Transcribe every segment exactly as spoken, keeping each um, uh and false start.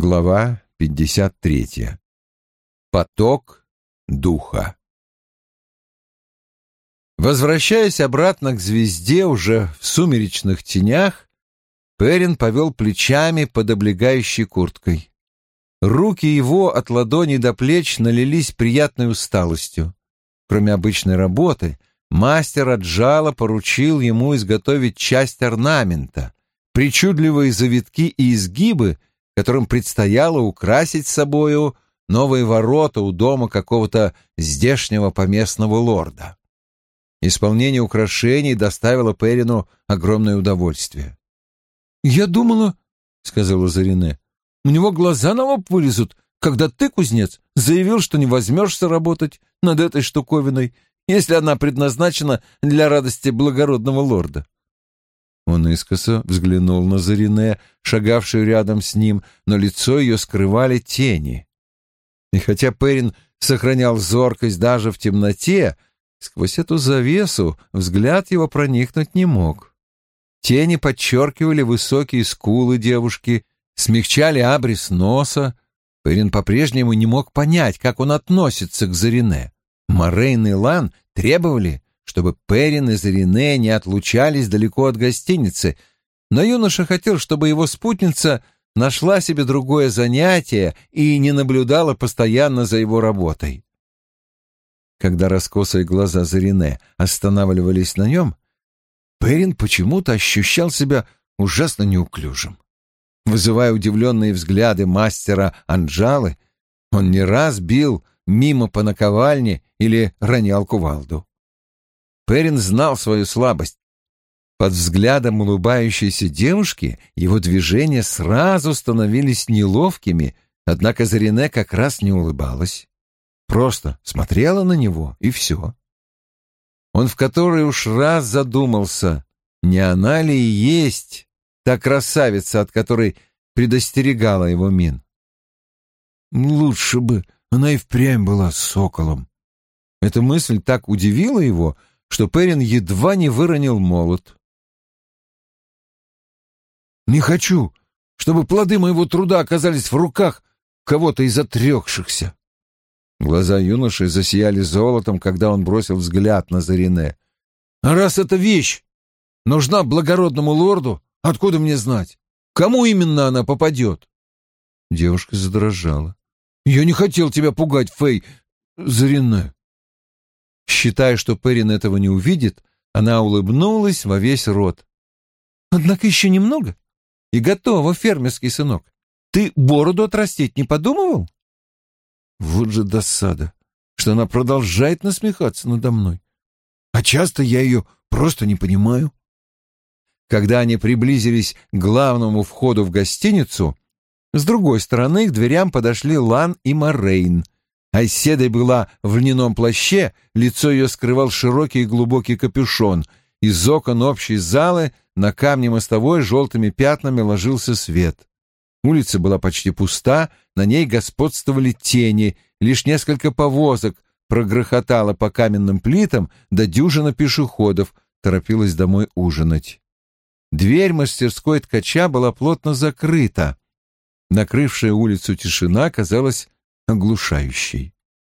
Глава пятьдесят третья. Поток духа. Возвращаясь обратно к звезде уже в сумеречных тенях, Перин повел плечами под облегающей курткой. Руки его от ладоней до плеч налились приятной усталостью. Кроме обычной работы, мастер Аджала поручил ему изготовить часть орнамента, причудливые завитки и изгибы, которым предстояло украсить собою новые ворота у дома какого-то здешнего поместного лорда. Исполнение украшений доставило Перину огромное удовольствие. «Я думала, — сказала Зарине, — у него глаза на лоб вылезут, когда ты, кузнец, заявил, что не возьмешься работать над этой штуковиной, если она предназначена для радости благородного лорда». Он искоса взглянул на Зарине, шагавшую рядом с ним, но лицо ее скрывали тени. И хотя Перин сохранял зоркость даже в темноте, сквозь эту завесу взгляд его проникнуть не мог. Тени подчеркивали высокие скулы девушки, смягчали абрис носа. Перин по-прежнему не мог понять, как он относится к Зарине. Морейн и Лан требовали, чтобы Перин и Зарине не отлучались далеко от гостиницы, но юноша хотел, чтобы его спутница нашла себе другое занятие и не наблюдала постоянно за его работой. Когда раскосые глаза Зарине останавливались на нем, Перин почему-то ощущал себя ужасно неуклюжим. Вызывая удивленные взгляды мастера Анджалы, он не раз бил мимо по наковальне или ронял кувалду. Перин знал свою слабость. Под взглядом улыбающейся девушки его движения сразу становились неловкими, однако Зарине как раз не улыбалась. Просто смотрела на него, и все. Он в который уж раз задумался, не она ли и есть та красавица, от которой предостерегала его Мин. Лучше бы она и впрямь была соколом. Эта мысль так удивила его, что Перин едва не выронил молот. «Не хочу, чтобы плоды моего труда оказались в руках кого-то из отрекшихся». Глаза юноши засияли золотом, когда он бросил взгляд на Зарине. «А раз эта вещь нужна благородному лорду, откуда мне знать, кому именно она попадет?» Девушка задрожала. «Я не хотел тебя пугать, Фэй, Зарине». Считая, что Перин этого не увидит, она улыбнулась во весь рот. «Однако еще немного, и готово, фермерский сынок. Ты бороду отрастить не подумывал?» Вот же досада, что она продолжает насмехаться надо мной. А часто я ее просто не понимаю. Когда они приблизились к главному входу в гостиницу, с другой стороны к дверям подошли Лан и Морейн. Айседой была в льняном плаще, лицо ее скрывал широкий и глубокий капюшон. Из окон общей залы на камне мостовой желтыми пятнами ложился свет. Улица была почти пуста, на ней господствовали тени, лишь несколько повозок прогрохотало по каменным плитам, да дюжина пешеходов торопилась домой ужинать. Дверь мастерской ткача была плотно закрыта. Накрывшая улицу тишина казалась оглушающей.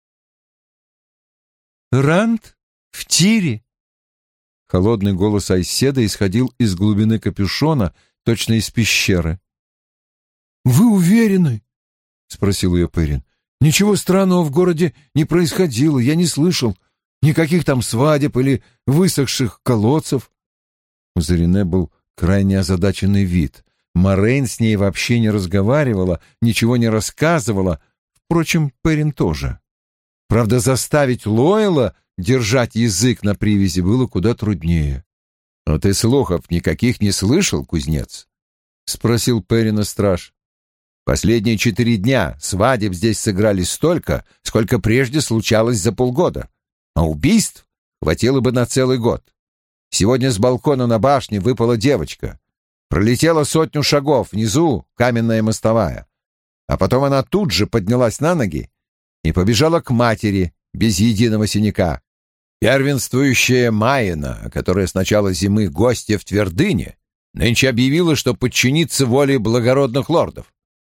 «Ранд в тире!» Холодный голос Айседа исходил из глубины капюшона, точно из пещеры. «Вы уверены?» — спросил ее Перин. «Ничего странного в городе не происходило, я не слышал. Никаких там свадеб или высохших колодцев». У Зарине был крайне озадаченный вид. Морейн с ней вообще не разговаривала, ничего не рассказывала. Впрочем, Перин тоже. Правда, заставить Лойла держать язык на привязи было куда труднее. «А ты слухов никаких не слышал, кузнец?» — спросил Перина страж. «Последние четыре дня свадеб здесь сыграли столько, сколько прежде случалось за полгода, а убийств хватило бы на целый год. Сегодня с балкона на башне выпала девочка. Пролетела сотню шагов, внизу каменная мостовая. А потом она тут же поднялась на ноги и побежала к матери без единого синяка. Первенствующая Майена, которая с начала зимы гостья в твердыне, нынче объявила, что подчинится воле благородных лордов.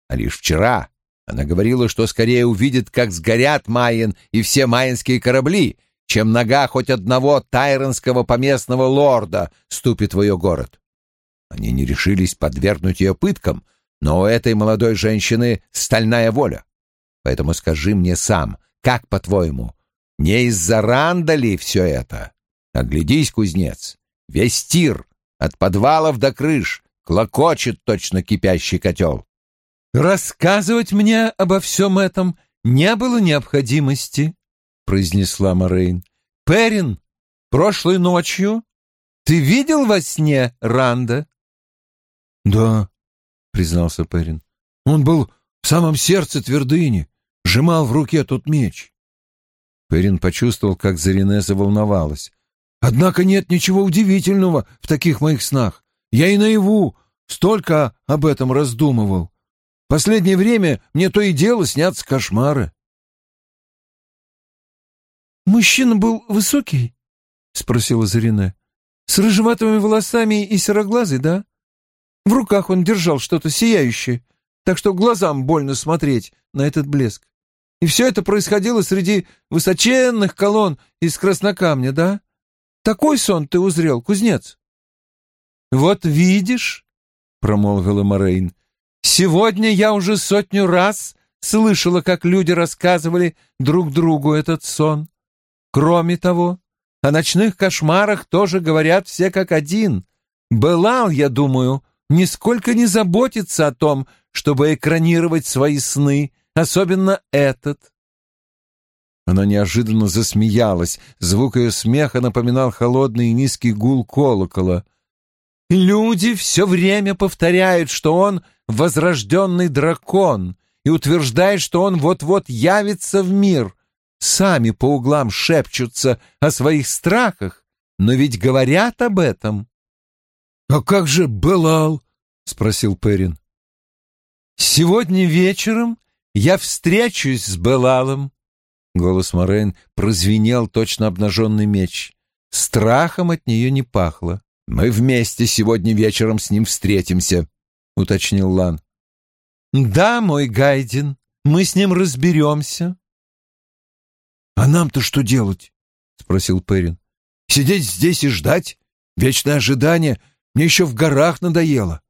А лишь вчера она говорила, что скорее увидит, как сгорят Майен и все майенские корабли, чем нога хоть одного тайронского поместного лорда ступит в ее город. Они не решились подвергнуть ее пыткам, но у этой молодой женщины стальная воля. Поэтому скажи мне сам, как, по-твоему, не из-за Ранда ли все это? Оглядись, кузнец, весь тир, от подвалов до крыш, клокочет точно кипящий котел. «Рассказывать мне обо всем этом не было необходимости», — произнесла Морейн. «Перин, прошлой ночью ты видел во сне Ранда?» «Да», — признался Перин. «Он был в самом сердце твердыни, сжимал в руке тот меч». Перин почувствовал, как Зарине заволновалась. «Однако нет ничего удивительного в таких моих снах. Я и наяву столько об этом раздумывал. В последнее время мне то и дело снятся кошмары». «Мужчина был высокий?» — спросила Зарине. «С рыжеватыми волосами и сероглазый, да? В руках он держал что-то сияющее, так что глазам больно смотреть на этот блеск. И все это происходило среди высоченных колонн из краснокамня, да? Такой сон ты узрел, кузнец?» «Вот видишь», — промолвила Морейн, — «сегодня я уже сотню раз слышала, как люди рассказывали друг другу этот сон. Кроме того, о ночных кошмарах тоже говорят все как один. Белал, я думаю, нисколько не заботится о том, чтобы экранировать свои сны, особенно этот». Она неожиданно засмеялась. Звук ее смеха напоминал холодный и низкий гул колокола. «Люди все время повторяют, что он возрожденный дракон, и утверждают, что он вот-вот явится в мир. Сами по углам шепчутся о своих страхах, но ведь говорят об этом». «А как же Белал?» — спросил Перин. «Сегодня вечером я встречусь с Белалом». Голос Морейн прозвенел, точно обнаженный меч. Страхом от нее не пахло. «Мы вместе сегодня вечером с ним встретимся», — уточнил Лан. «Да, мой Гайдин, мы с ним разберемся». «А нам-то что делать?» — спросил Перин. «Сидеть здесь и ждать? Вечное ожидание мне еще в горах надоело».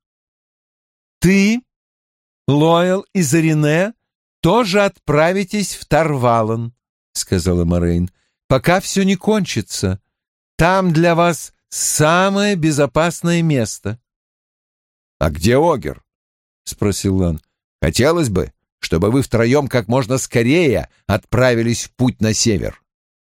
«Ты, Лоэл и Зарине тоже отправитесь в Тарвалан», — сказала Морейн, — «пока все не кончится. Там для вас самое безопасное место». «А где Огер?» — спросил Лан. «Хотелось бы, чтобы вы втроем как можно скорее отправились в путь на север».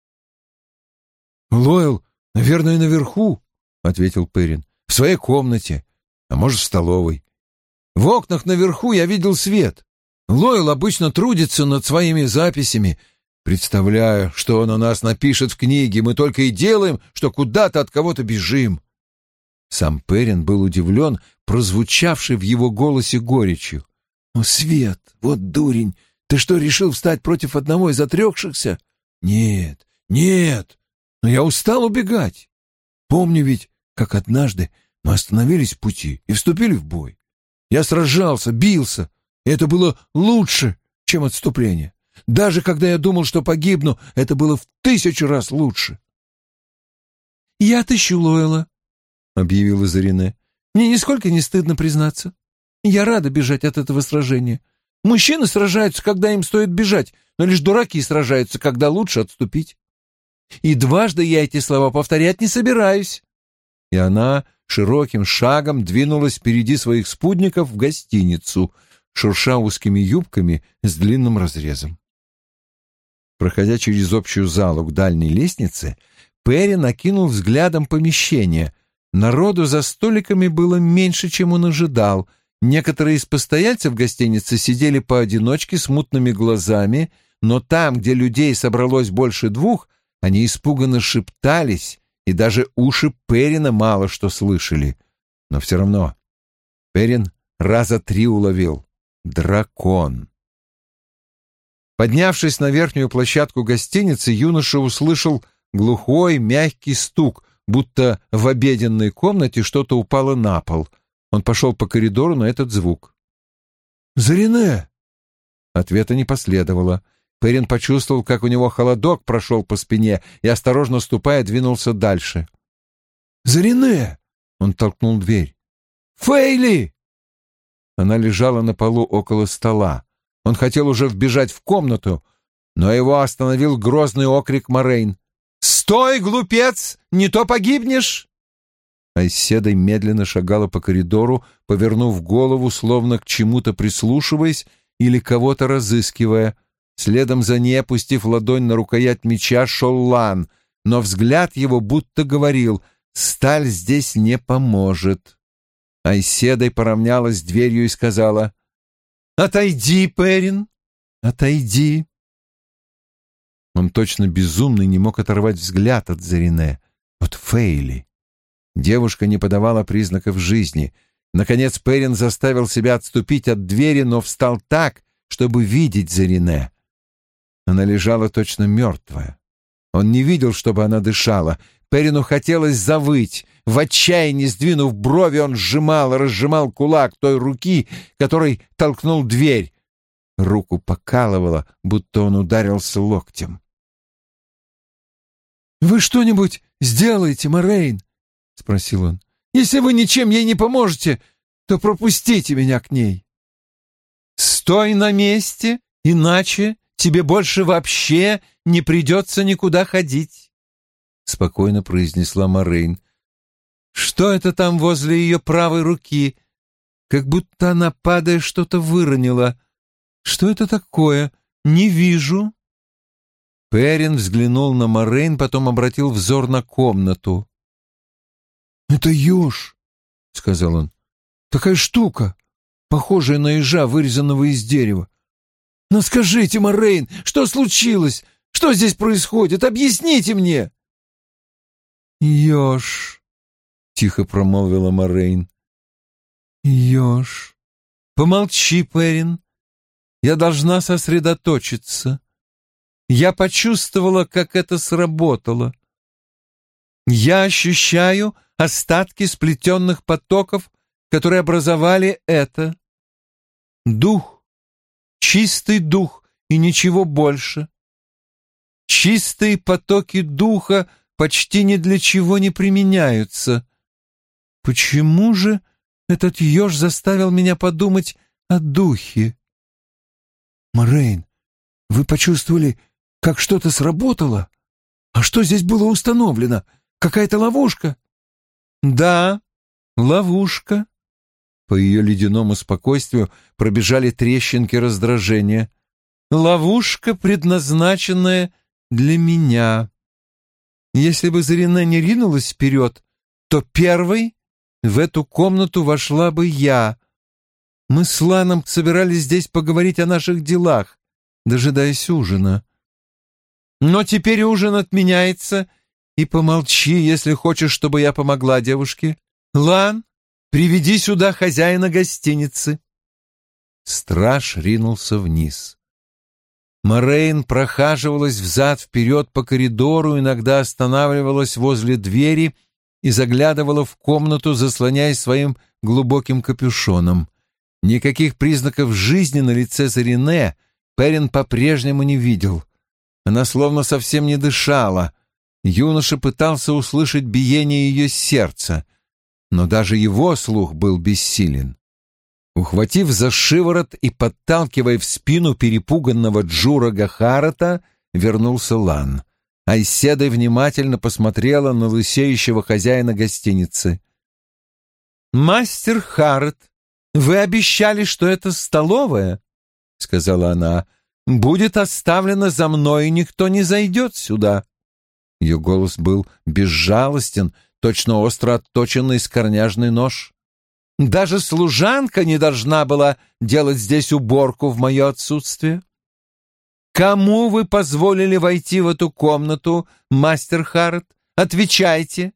«Лоэл, наверное, наверху», — ответил Перин. «В своей комнате, а может, в столовой. В окнах наверху я видел свет. Лоэл обычно трудится над своими записями. Представляю, что он о нас напишет в книге. Мы только и делаем, что куда-то от кого-то бежим». Сам Перин был удивлен прозвучавшей в его голосе горечью. «О, Свет, вот дурень! Ты что, решил встать против одного из отрекшихся? Нет, нет, но я устал убегать. Помню ведь, как однажды мы остановились в пути и вступили в бой. Я сражался, бился, и это было лучше, чем отступление. Даже когда я думал, что погибну, это было в тысячу раз лучше». «Я отыщу Лоэла», — объявила Зарине. «Мне нисколько не стыдно признаться. Я рада бежать от этого сражения. Мужчины сражаются, когда им стоит бежать, но лишь дураки сражаются, когда лучше отступить. И дважды я эти слова повторять не собираюсь». И она широким шагом двинулась впереди своих спутников в гостиницу, шурша узкими юбками с длинным разрезом. Проходя через общую залу к дальней лестнице, Перри накинул взглядом помещение. Народу за столиками было меньше, чем он ожидал. Некоторые из постояльцев гостиницы сидели поодиночке с мутными глазами, но там, где людей собралось больше двух, они испуганно шептались, и даже уши Перрина мало что слышали. Но все равно Перрин раза три уловил — дракон. Поднявшись на верхнюю площадку гостиницы, юноша услышал глухой, мягкий стук, будто в обеденной комнате что-то упало на пол. Он пошел по коридору на этот звук. Зарине!» Ответа не последовало. Перин почувствовал, как у него холодок прошел по спине и, осторожно ступая, двинулся дальше. «Зарине!» — он толкнул дверь. «Фейли!» Она лежала на полу около стола. Он хотел уже вбежать в комнату, но его остановил грозный окрик Морейн. «Стой, глупец! Не то погибнешь!» Айседа медленно шагала по коридору, повернув голову, словно к чему-то прислушиваясь или кого-то разыскивая. Следом за ней, опустив ладонь на рукоять меча, шел Лан, но взгляд его будто говорил: «Сталь здесь не поможет». Айседа поравнялась с дверью и сказала: «Отойди, Перин, отойди». Он точно безумный не мог оторвать взгляд от Зарине, от Фейли. Девушка не подавала признаков жизни. Наконец Перин заставил себя отступить от двери, но встал так, чтобы видеть Зарине. Она лежала точно мертвая. Он не видел, чтобы она дышала. Перину хотелось завыть. В отчаянии, сдвинув брови, он сжимал и разжимал кулак той руки, которой толкнул дверь. Руку покалывало, будто он ударился локтем. «Вы что-нибудь сделаете, Морейн?» — спросил он. «Если вы ничем ей не поможете, то пропустите меня к ней». «Стой на месте, иначе тебе больше вообще не придется никуда ходить», — спокойно произнесла Морейн. «Что это там возле ее правой руки? Как будто она, падая, что-то выронила. Что это такое? Не вижу». Перин взглянул на Морейн, потом обратил взор на комнату. «Это еж», — сказал он. «Такая штука, похожая на ежа, вырезанного из дерева. Но скажите, Морейн, что случилось? Что здесь происходит? Объясните мне!» «Еж», — тихо промолвила Морейн. «Еж. Помолчи, Перин. Я должна сосредоточиться. Я почувствовала, как это сработало. Я ощущаю остатки сплетенных потоков, которые образовали это. Дух, чистый дух и ничего больше. Чистые потоки духа почти ни для чего не применяются. Почему же этот еж заставил меня подумать о духе?» «Морейн, вы почувствовали, как что-то сработало? А что здесь было установлено? Какая-то ловушка?» «Да, ловушка». По ее ледяному спокойствию пробежали трещинки раздражения. «Ловушка, предназначенная для меня. Если бы Зарине не ринулась вперед, то первой в эту комнату вошла бы я. Мы с Ланом собирались здесь поговорить о наших делах, дожидаясь ужина. Но теперь ужин отменяется, и помолчи, если хочешь, чтобы я помогла девушке. Лан, приведи сюда хозяина гостиницы». Страж ринулся вниз. Морейн прохаживалась взад-вперед по коридору, иногда останавливалась возле двери и заглядывала в комнату, заслоняясь своим глубоким капюшоном. Никаких признаков жизни на лице Зарине Перин по-прежнему не видел. Она словно совсем не дышала. Юноша пытался услышать биение ее сердца, но даже его слух был бессилен. Ухватив за шиворот и подталкивая в спину перепуганного Джура Гахарата, вернулся Лан. Айседа внимательно посмотрела на лысеющего хозяина гостиницы. «Мастер Харат, вы обещали, что это столовая, — сказала она, — будет оставлена за мной, и никто не зайдет сюда». Ее голос был безжалостен, точно остро отточенный скорняжный нож. «Даже служанка не должна была делать здесь уборку в мое отсутствие. Кому вы позволили войти в эту комнату, мастер Харат? Отвечайте!»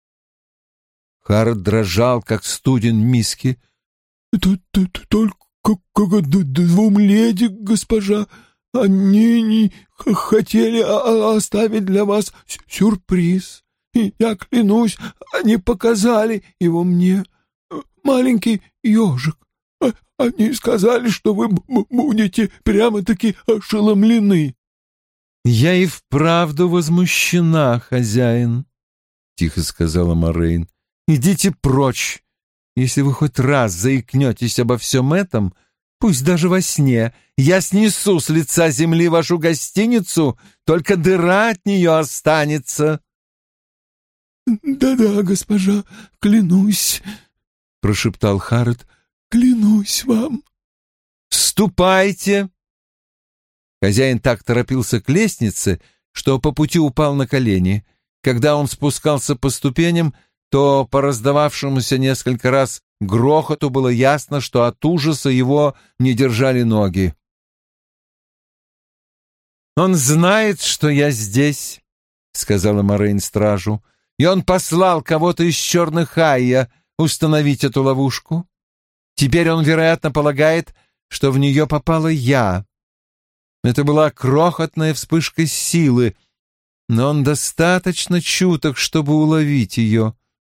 Харат дрожал, как студень миски. «Это только двум леди, госпожа. Они не хотели оставить для вас сюрприз. И я клянусь, они показали его мне. Маленький ежик, А, они сказали, что вы будете прямо-таки ошеломлены. «Я и вправду возмущена, хозяин», — тихо сказала Морейн. «Идите прочь. Если вы хоть раз заикнетесь обо всем этом, пусть даже во сне, я снесу с лица земли вашу гостиницу, только дыра от нее останется». «Да-да, госпожа, клянусь», — прошептал Харрот, — «клянусь вам». «Ступайте!» Хозяин так торопился к лестнице, что по пути упал на колени. Когда он спускался по ступеням, то по раздававшемуся несколько раз грохоту было ясно, что от ужаса его не держали ноги. «Он знает, что я здесь», — сказала Морейн стражу, — «и он послал кого-то из черных Айя установить эту ловушку. Теперь он, вероятно, полагает, что в нее попала я. Это была крохотная вспышка силы, но он достаточно чуток, чтобы уловить ее».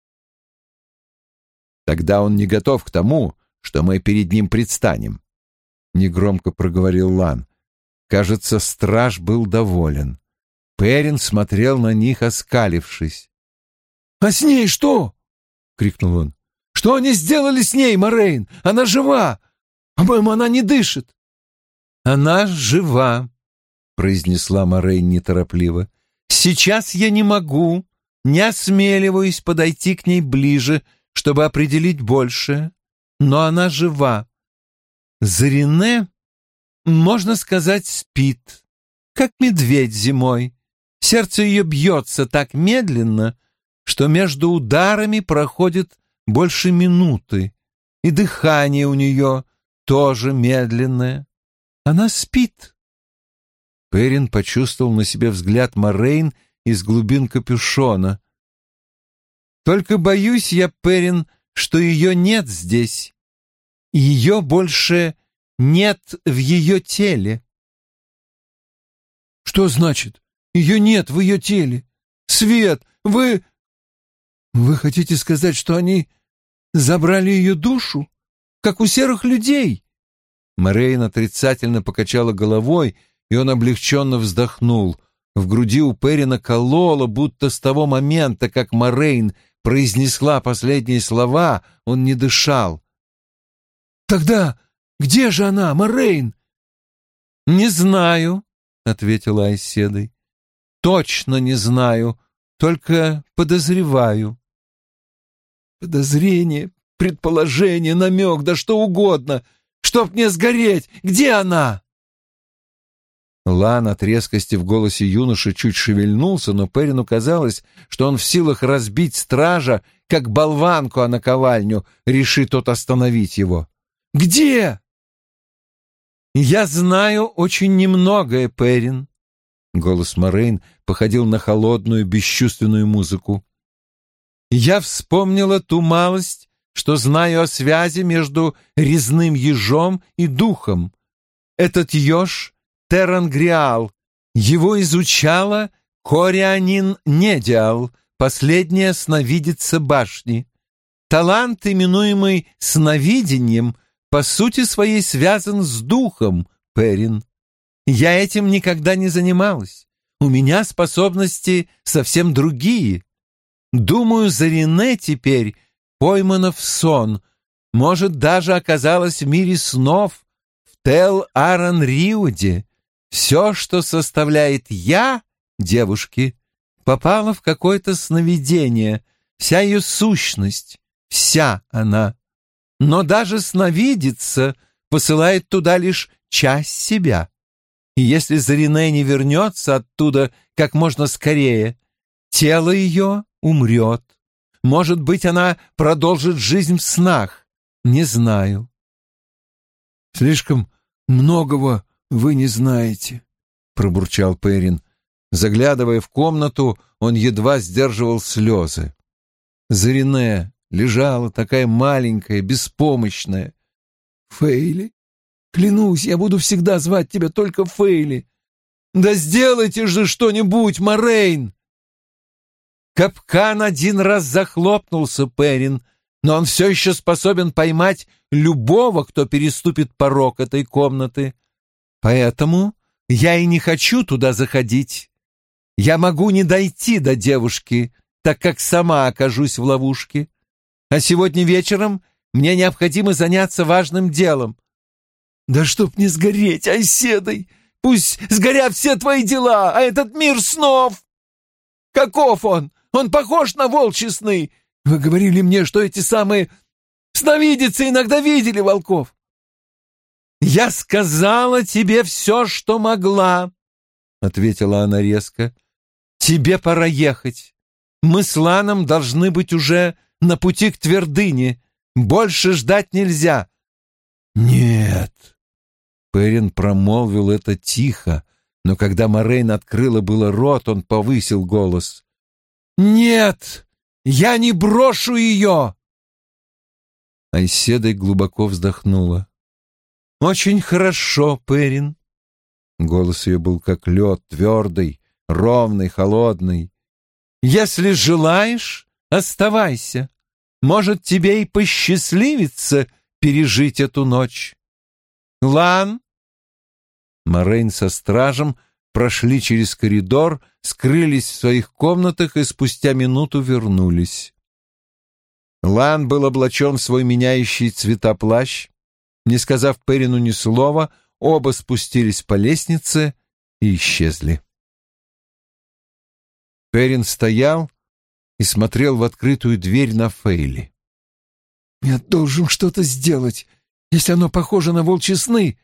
«Тогда он не готов к тому, что мы перед ним предстанем», — негромко проговорил Лан. Кажется, страж был доволен. Перин смотрел на них, оскалившись. «А с ней что?» — крикнул он. «Что они сделали с ней, Морейн? Она жива! По-моему, она не дышит». «Она жива», — произнесла Морейн неторопливо. «Сейчас я не могу, не осмеливаюсь подойти к ней ближе, чтобы определить большее, но она жива. Зарине, можно сказать, спит, как медведь зимой. Сердце ее бьется так медленно, что между ударами проходит больше минуты, и дыхание у нее тоже медленное. Она спит». Перин почувствовал на себе взгляд Морейн из глубин капюшона. «Только боюсь я, Перин, что ее нет здесь. Ее больше нет в ее теле». «Что значит? Ее нет в ее теле? Свет, вы... Вы хотите сказать, что они забрали ее душу, как у серых людей?» Морейн отрицательно покачала головой, и он облегченно вздохнул. В груди у Перина кололо, будто с того момента, как Морейн произнесла последние слова, он не дышал. «Тогда где же она, Морейн?» «Не знаю», — ответила Айседой. «Точно не знаю, только подозреваю». «Подозрение, предположение, намек, да что угодно. Чтоб мне сгореть! Где она?» Лан от резкости в голосе юноши чуть шевельнулся, но Перину казалось, что он в силах разбить стража, как болванку о наковальню, решит тот остановить его. «Где?» «Я знаю очень немногое, Перин». Голос Морейн походил на холодную, бесчувственную музыку. «Я вспомнила ту малость, что знаю о связи между резным ежом и духом. Этот еж — Терангриал. Его изучала Корианин Недиал, последняя сновидица башни. Талант, именуемый сновидением, по сути своей связан с духом, Перин. Я этим никогда не занималась. У меня способности совсем другие. Думаю, Зарине теперь поймана в сон, может, даже оказалась в мире снов, в Тел-Аран-Риуде. Все, что составляет «я» девушки, попало в какое-то сновидение, вся ее сущность, вся она. Но даже сновидица посылает туда лишь часть себя. И если Зарине не вернется оттуда как можно скорее, тело ее умрет. Может быть, она продолжит жизнь в снах. Не знаю. «Слишком многого вы не знаете», — пробурчал Перин. Заглядывая в комнату, он едва сдерживал слезы. Зарине лежала такая маленькая, беспомощная. «Фейли? Клянусь, я буду всегда звать тебя только Фейли». «Да сделайте же что-нибудь, Морейн!» Капкан один раз захлопнулся, Перин, но он все еще способен поймать любого, кто переступит порог этой комнаты. Поэтому я и не хочу туда заходить. Я могу не дойти до девушки, так как сама окажусь в ловушке. А сегодня вечером мне необходимо заняться важным делом. Да чтоб не сгореть, Айседой! Пусть сгорят все твои дела, а этот мир снов! Каков он? Он похож на волчьи сны. Вы говорили мне, что эти самые сновидицы иногда видели волков. Я сказала тебе все, что могла, — ответила она резко. Тебе пора ехать. Мы с Ланом должны быть уже на пути к твердыне. Больше ждать нельзя. Нет. Перин промолвил это тихо, но когда Морейн открыла было рот, он повысил голос. «Нет, я не брошу ее!» Айседа глубоко вздохнула. «Очень хорошо, Перин». Голос ее был как лед, твердый, ровный, холодный. «Если желаешь, оставайся. Может, тебе и посчастливится пережить эту ночь. Лан?» Морейн со стражем прошли через коридор, скрылись в своих комнатах и спустя минуту вернулись. Лан был облачен в свой меняющий цвета плащ. Не сказав Перину ни слова, оба спустились по лестнице и исчезли. Перин стоял и смотрел в открытую дверь на Фейли. «Я должен что-то сделать, если оно похоже на волчьи сны».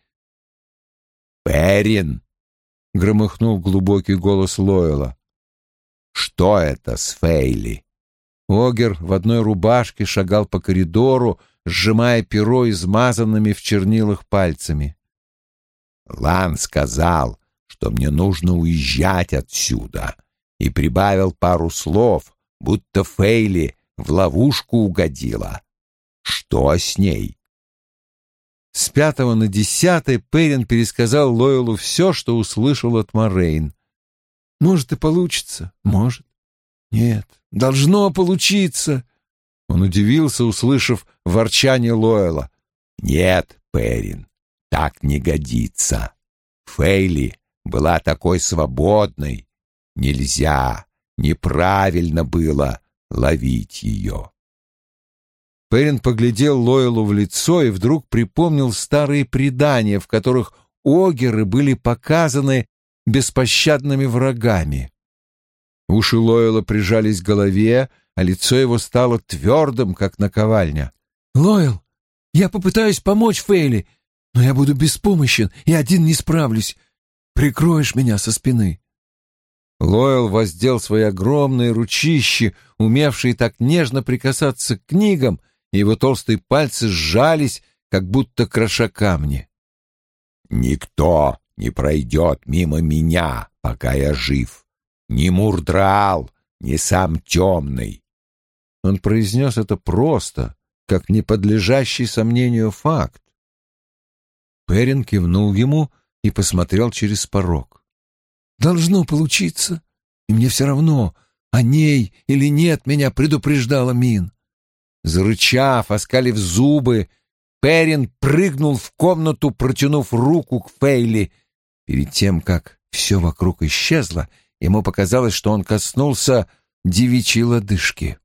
«Перин!» — громыхнул глубокий голос Лойла. «Что это с Фейли?» Огер в одной рубашке шагал по коридору, сжимая перо измазанными в чернилах пальцами. «Лан сказал, что мне нужно уезжать отсюда, и прибавил пару слов, будто Фейли в ловушку угодила. Что с ней?» С пятого на десятое Перин пересказал Лойлу все, что услышал от Морейн. «Может, и получится, может. Нет, должно получиться». Он удивился, услышав ворчание Лойла. «Нет, Перин, так не годится. Фейли была такой свободной. Нельзя, неправильно было ловить ее». Перин поглядел Лойлу в лицо и вдруг припомнил старые предания, в которых огеры были показаны беспощадными врагами. Уши Лойла прижались к голове, а лицо его стало твердым, как наковальня. «Лойл, я попытаюсь помочь Фейли, но я буду беспомощен и один не справлюсь. Прикроешь меня со спины». Лойл воздел свои огромные ручищи, умевшие так нежно прикасаться к книгам, и его толстые пальцы сжались, как будто кроша камни. «Никто не пройдет мимо меня, пока я жив. Ни Мурдраал, ни сам Темный». Он произнес это просто, как неподлежащий сомнению факт. Перин кивнул ему и посмотрел через порог. «Должно получиться, и мне все равно, о ней или нет, меня предупреждала Мин». Зарычав, оскалив зубы, Перин прыгнул в комнату, протянув руку к Фейли. Перед тем, как все вокруг исчезло, ему показалось, что он коснулся девичьей лодыжки.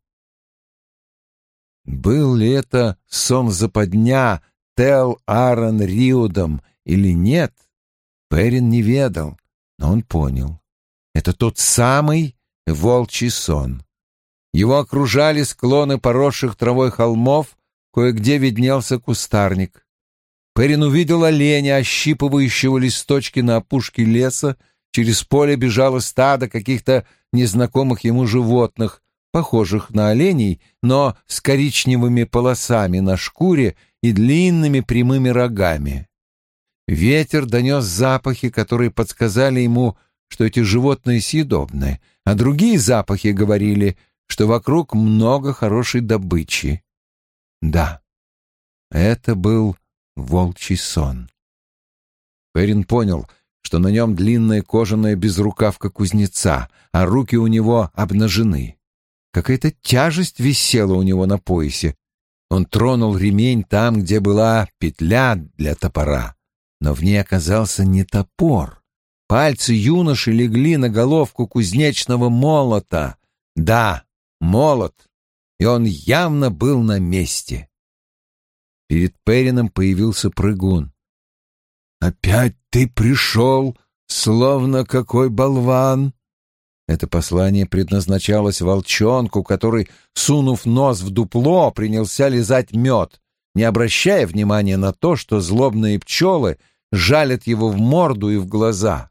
Был ли это сон западня Тел Аарон Риудом или нет, Перин не ведал, но он понял. Это тот самый волчий сон. Его окружали склоны поросших травой холмов, кое-где виднелся кустарник. Перин увидел оленя, ощипывающего листочки на опушке леса. Через поле бежало стадо каких-то незнакомых ему животных, похожих на оленей, но с коричневыми полосами на шкуре и длинными прямыми рогами. Ветер донес запахи, которые подсказали ему, что эти животные съедобны, а другие запахи говорили, что вокруг много хорошей добычи. Да, это был волчий сон. Перин понял, что на нем длинная кожаная безрукавка кузнеца, а руки у него обнажены. Какая-то тяжесть висела у него на поясе. Он тронул ремень там, где была петля для топора, но в ней оказался не топор. Пальцы юноши легли на головку кузнечного молота. Да, молот, и он явно был на месте. Перед Перином появился прыгун. «Опять ты пришел, словно какой болван!» Это послание предназначалось волчонку, который, сунув нос в дупло, принялся лизать мед, не обращая внимания на то, что злобные пчелы жалят его в морду и в глаза.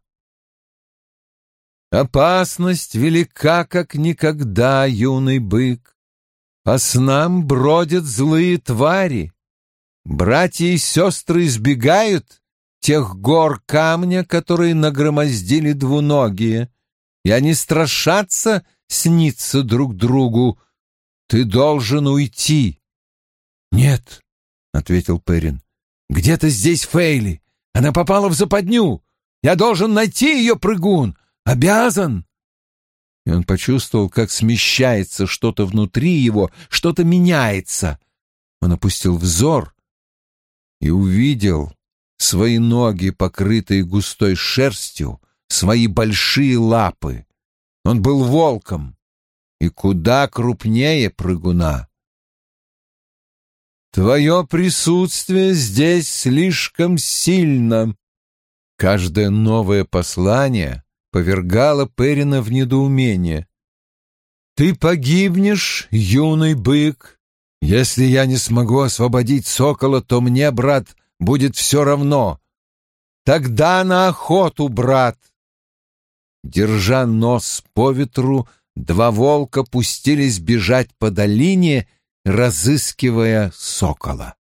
«Опасность велика, как никогда, юный бык. По снам бродят злые твари. Братья и сестры избегают тех гор камня, которые нагромоздили двуногие, и они страшатся сниться друг другу. Ты должен уйти». «Нет», — ответил Перин, — «где-то здесь Фейли. Она попала в западню. Я должен найти ее, прыгун. Обязан!» И он почувствовал, как смещается что-то внутри его, что-то меняется. Он опустил взор и увидел свои ноги, покрытые густой шерстью, свои большие лапы. Он был волком и куда крупнее прыгуна. «Твое присутствие здесь слишком сильно». Каждое новое послание повергало Перина в недоумение. «Ты погибнешь, юный бык. Если я не смогу освободить сокола, то мне, брат, будет все равно. Тогда на охоту, брат!» Держа нос по ветру, два волка пустились бежать по долине, разыскивая сокола.